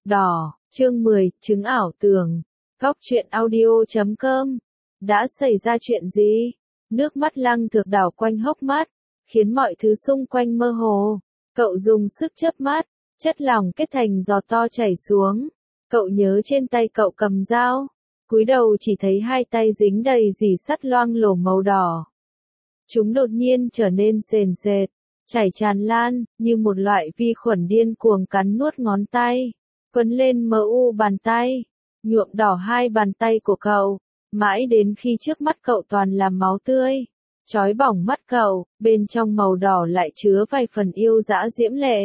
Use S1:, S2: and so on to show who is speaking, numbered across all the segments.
S1: Đỏ, chương 10, chứng ảo tưởng. Góc truyện audio.com. Đã xảy ra chuyện gì? Nước mắt Lăng Thược đảo quanh hốc mắt, khiến mọi thứ xung quanh mơ hồ. Cậu dùng sức chớp mắt, chất lỏng kết thành giọt to chảy xuống. Cậu nhớ trên tay cậu cầm dao, cúi đầu chỉ thấy hai tay dính đầy dì sắt loang lổ màu đỏ. Chúng đột nhiên trở nên sền sệt, chảy tràn lan, như một loại vi khuẩn điên cuồng cắn nuốt ngón tay, quấn lên mờ u bàn tay, nhuộm đỏ hai bàn tay của cậu, mãi đến khi trước mắt cậu toàn là máu tươi, chói bỏng mắt cậu, bên trong màu đỏ lại chứa vài phần yêu dã diễm lệ.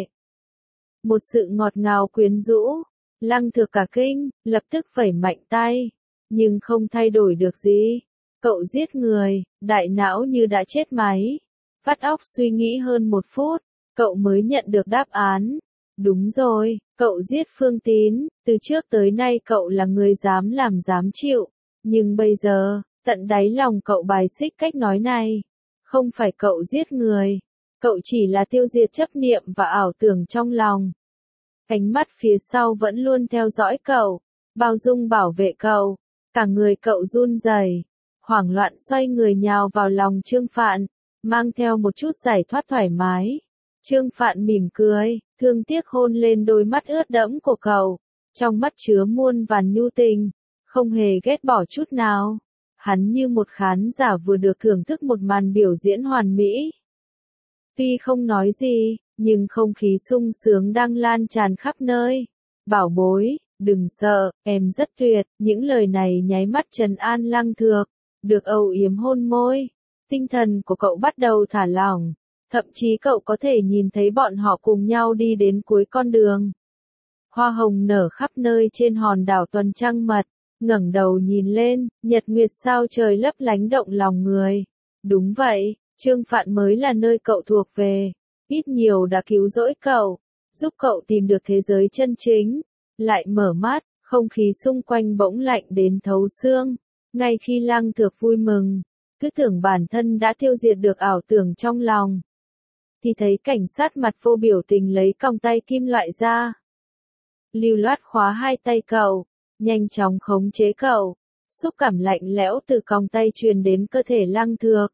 S1: Một sự ngọt ngào quyến rũ, Lăng Thược cả kinh, lập tức phẩy mạnh tay, nhưng không thay đổi được gì. Cậu giết người, đại não như đã chết máy. Vắt óc suy nghĩ hơn một phút, cậu mới nhận được đáp án. Đúng rồi, cậu giết Phương Tín, từ trước tới nay cậu là người dám làm dám chịu. Nhưng bây giờ, tận đáy lòng cậu bài xích cách nói này. Không phải cậu giết người, cậu chỉ là tiêu diệt chấp niệm và ảo tưởng trong lòng. Ánh mắt phía sau vẫn luôn theo dõi cậu, bao dung bảo vệ cậu. Cả người cậu run rẩy, hoảng loạn xoay người nhào vào lòng Trương Phạn, mang theo một chút giải thoát thoải mái. Trương Phạn mỉm cười, thương tiếc hôn lên đôi mắt ướt đẫm của cậu, trong mắt chứa muôn vàn nhu tình, không hề ghét bỏ chút nào. Hắn như một khán giả vừa được thưởng thức một màn biểu diễn hoàn mỹ. Tuy không nói gì, nhưng không khí sung sướng đang lan tràn khắp nơi. Bảo bối, đừng sợ, em rất tuyệt. Những lời này nháy mắt trấn an Lăng Thược, được âu yếm hôn môi. Tinh thần của cậu bắt đầu thả lỏng, thậm chí cậu có thể nhìn thấy bọn họ cùng nhau đi đến cuối con đường. Hoa hồng nở khắp nơi trên hòn đảo tuần trăng mật, ngẩng đầu nhìn lên, nhật nguyệt sao trời lấp lánh động lòng người. Đúng vậy, Trương Phạn mới là nơi cậu thuộc về, ít nhiều đã cứu rỗi cậu, giúp cậu tìm được thế giới chân chính. Lại mở mắt, không khí xung quanh bỗng lạnh đến thấu xương. Ngay khi Lăng Thược vui mừng, cứ tưởng bản thân đã tiêu diệt được ảo tưởng trong lòng, thì thấy cảnh sát mặt vô biểu tình lấy còng tay kim loại ra. Lưu loát khóa hai tay cậu, nhanh chóng khống chế cậu, xúc cảm lạnh lẽo từ còng tay truyền đến cơ thể Lăng Thược.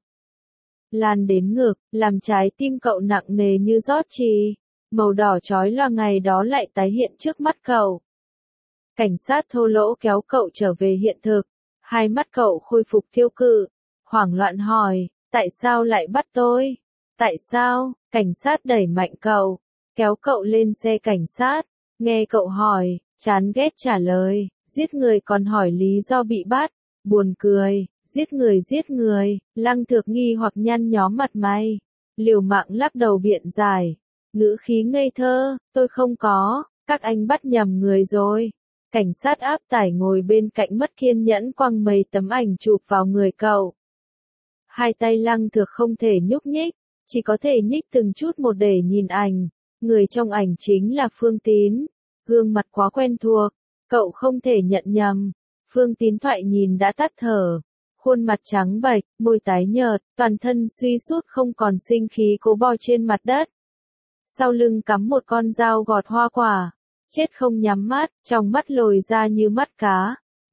S1: Lan đến ngực, làm trái tim cậu nặng nề như rót chì, màu đỏ chói lòa ngày đó lại tái hiện trước mắt cậu. Cảnh sát thô lỗ kéo cậu trở về hiện thực, hai mắt cậu khôi phục thiêu cự, hoảng loạn hỏi, tại sao lại bắt tôi? Tại sao? Cảnh sát đẩy mạnh cậu, kéo cậu lên xe cảnh sát, nghe cậu hỏi, chán ghét trả lời, giết người còn hỏi lý do bị bắt, buồn cười, giết người, Lăng Thược nghi hoặc nhăn nhó mặt mày, liều mạng lắc đầu biện giải, ngữ khí ngây thơ, tôi không có, các anh bắt nhầm người rồi. Cảnh sát áp tải ngồi bên cạnh mất kiên nhẫn quăng mấy tấm ảnh chụp vào người cậu. Hai tay Lăng Thược không thể nhúc nhích, chỉ có thể nhích từng chút một để nhìn ảnh. Người trong ảnh chính là Phương Tín. Gương mặt quá quen thuộc, cậu không thể nhận nhầm. Phương Tín thoại nhìn đã tắt thở. Khuôn mặt trắng bệch, môi tái nhợt, toàn thân suy sút không còn sinh khí cố bò trên mặt đất. Sau lưng cắm một con dao gọt hoa quả. Chết không nhắm mắt, trong mắt lồi ra như mắt cá.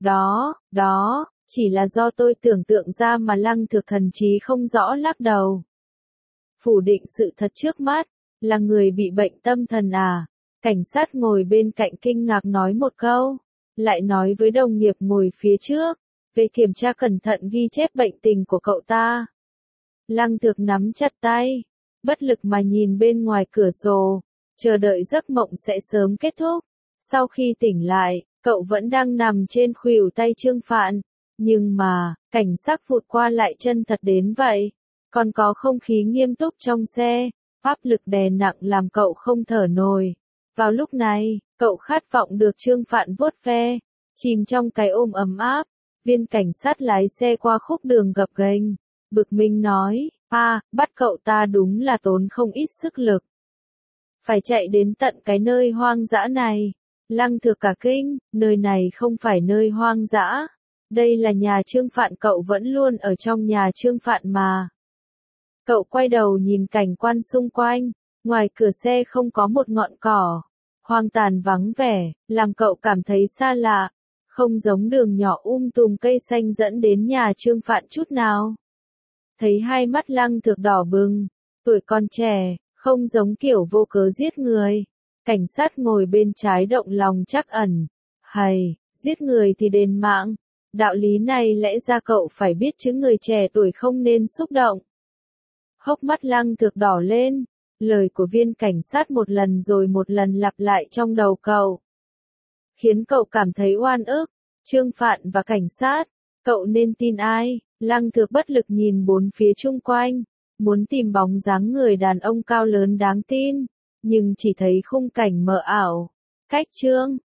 S1: Đó, chỉ là do tôi tưởng tượng ra mà Lăng Thược thần trí không rõ lắc đầu. Phủ định sự thật trước mắt, là người bị bệnh tâm thần à? Cảnh sát ngồi bên cạnh kinh ngạc nói một câu, lại nói với đồng nghiệp ngồi phía trước, về kiểm tra cẩn thận ghi chép bệnh tình của cậu ta. Lăng Thược nắm chặt tay, bất lực mà nhìn bên ngoài cửa sổ, chờ đợi giấc mộng sẽ sớm kết thúc. Sau khi tỉnh lại, cậu vẫn đang nằm trên khuỷu tay Trương Phạn, nhưng mà, cảnh sắc vụt qua lại chân thật đến vậy. Còn có không khí nghiêm túc trong xe, áp lực đè nặng làm cậu không thở nổi. Vào lúc này, cậu khát vọng được Trương Phạn vuốt ve, chìm trong cái ôm ấm áp. Viên cảnh sát lái xe qua khúc đường gập ghềnh, bực mình nói, bắt cậu ta đúng là tốn không ít sức lực. Phải chạy đến tận cái nơi hoang dã này. Lăng Thược cả kinh, nơi này không phải nơi hoang dã. Đây là nhà Trương Phạn, cậu vẫn luôn ở trong nhà Trương Phạn mà. Cậu quay đầu nhìn cảnh quan xung quanh, ngoài cửa xe không có một ngọn cỏ, hoang tàn vắng vẻ, làm cậu cảm thấy xa lạ, không giống đường nhỏ tùm cây xanh dẫn đến nhà Trương Phạn chút nào. Thấy hai mắt Lăng Thược đỏ bừng, tuổi còn trẻ, không giống kiểu vô cớ giết người. Cảnh sát ngồi bên trái động lòng trắc ẩn. Hầy, giết người thì đền mạng. Đạo lý này lẽ ra cậu phải biết chứ, người trẻ tuổi không nên xúc động. Hốc mắt Lăng Thược đỏ lên. Lời của viên cảnh sát một lần rồi một lần lặp lại trong đầu cậu, khiến cậu cảm thấy oan ức. Trương Phạn và cảnh sát, cậu nên tin ai? Lăng Thược bất lực nhìn bốn phía chung quanh, muốn tìm bóng dáng người đàn ông cao lớn đáng tin, nhưng chỉ thấy khung cảnh mờ ảo. Cách Trương